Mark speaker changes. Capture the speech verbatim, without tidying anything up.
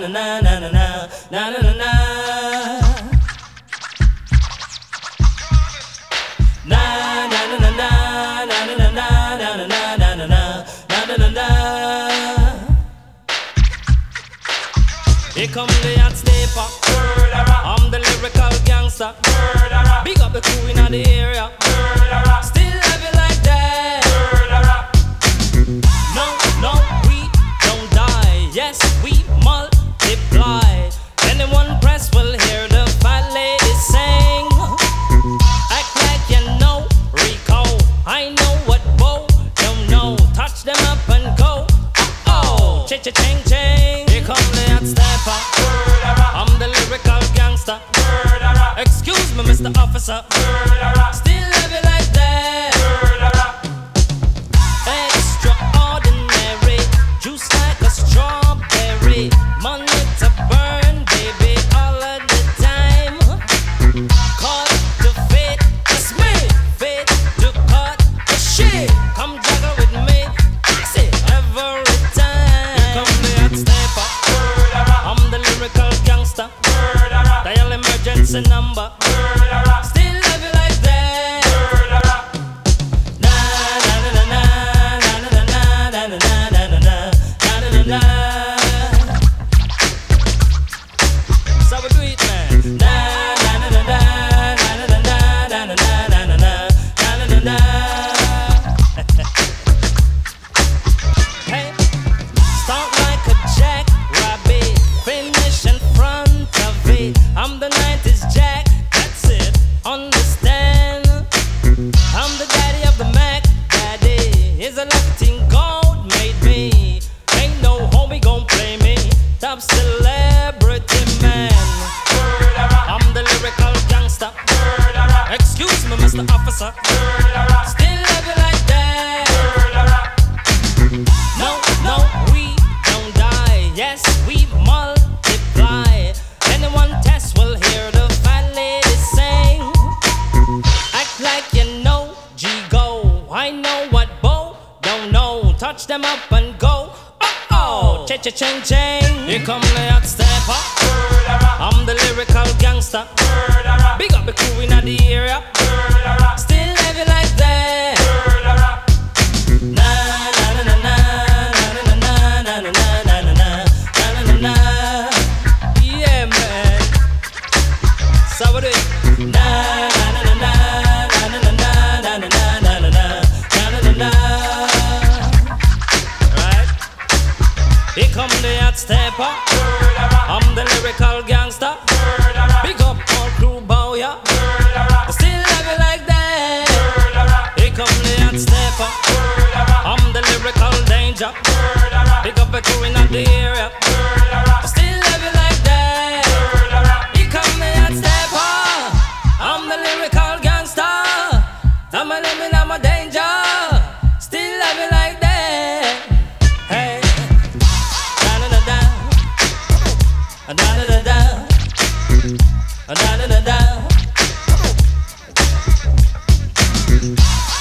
Speaker 1: na na na na na na na na. Na na na na na na na na na na na na na na na na. Here come the hot stepper. I'm the lyrical gangster. Big up the crew in the area. Still have it like that. No, no, we don't die. Yes, we multiply. Anyone press will hear the fat lady sing. Act like you know Rico. I know what Bo don't know. Touch them up and go. Oh, cha cha ching ching. Here come the hot stepper. I'm the lyrical gangster. Excuse me, Mister Officer. Still have it like that. Extraordinary, juice like a strawberry. Money to burn, baby, all of the time. Cut the fit, it's me. Fit to cut the shit. Come juggle with me, I say every time. Here come the hot stepper. I'm the lyrical gangster. Dial emergency number. Still have it like that. Na na na na na na na na na na na na na na. So we do it, man. Na na na na na na na na na na na na na na na. Hey, start like a jackrabbit, finish in front of it. I'm the nineties Jack, that's it, understand? I'm the daddy of the Mac, daddy. Is a lucky thing God made me. Ain't no homie gon' play me. Top celebrity man. I'm the lyrical gangster. Excuse me, Mister Officer. Still have it like that. No, no, we don't die. Yes, we multiply. Anyone test will hear the fat lady sing. Act like you know G-Go. I know what Bo don't know. Touch them up and go. Oh-oh, cha-cha-ching ching. Here come the hot stepper. I'm the lyrical gangster. Big up the crew in the area. Still have it like that. Na na na na na na na na na na na na na na. Yeah, man. So we do it. Na na na na na na na na na na na na na na. Right? Here come the hot stepper. I'm the lyrical gangster. Big up all crew bow, yeah. Still have it like that. Here come the hot stepper. I'm the lyrical danger. Big up the crew in the area. Still have it like that. Here come the hot stepper. I'm the lyrical gangster. I'm a living, I'm a danger. Still have it like that. Hey, da da da da, da da da da, da da da da.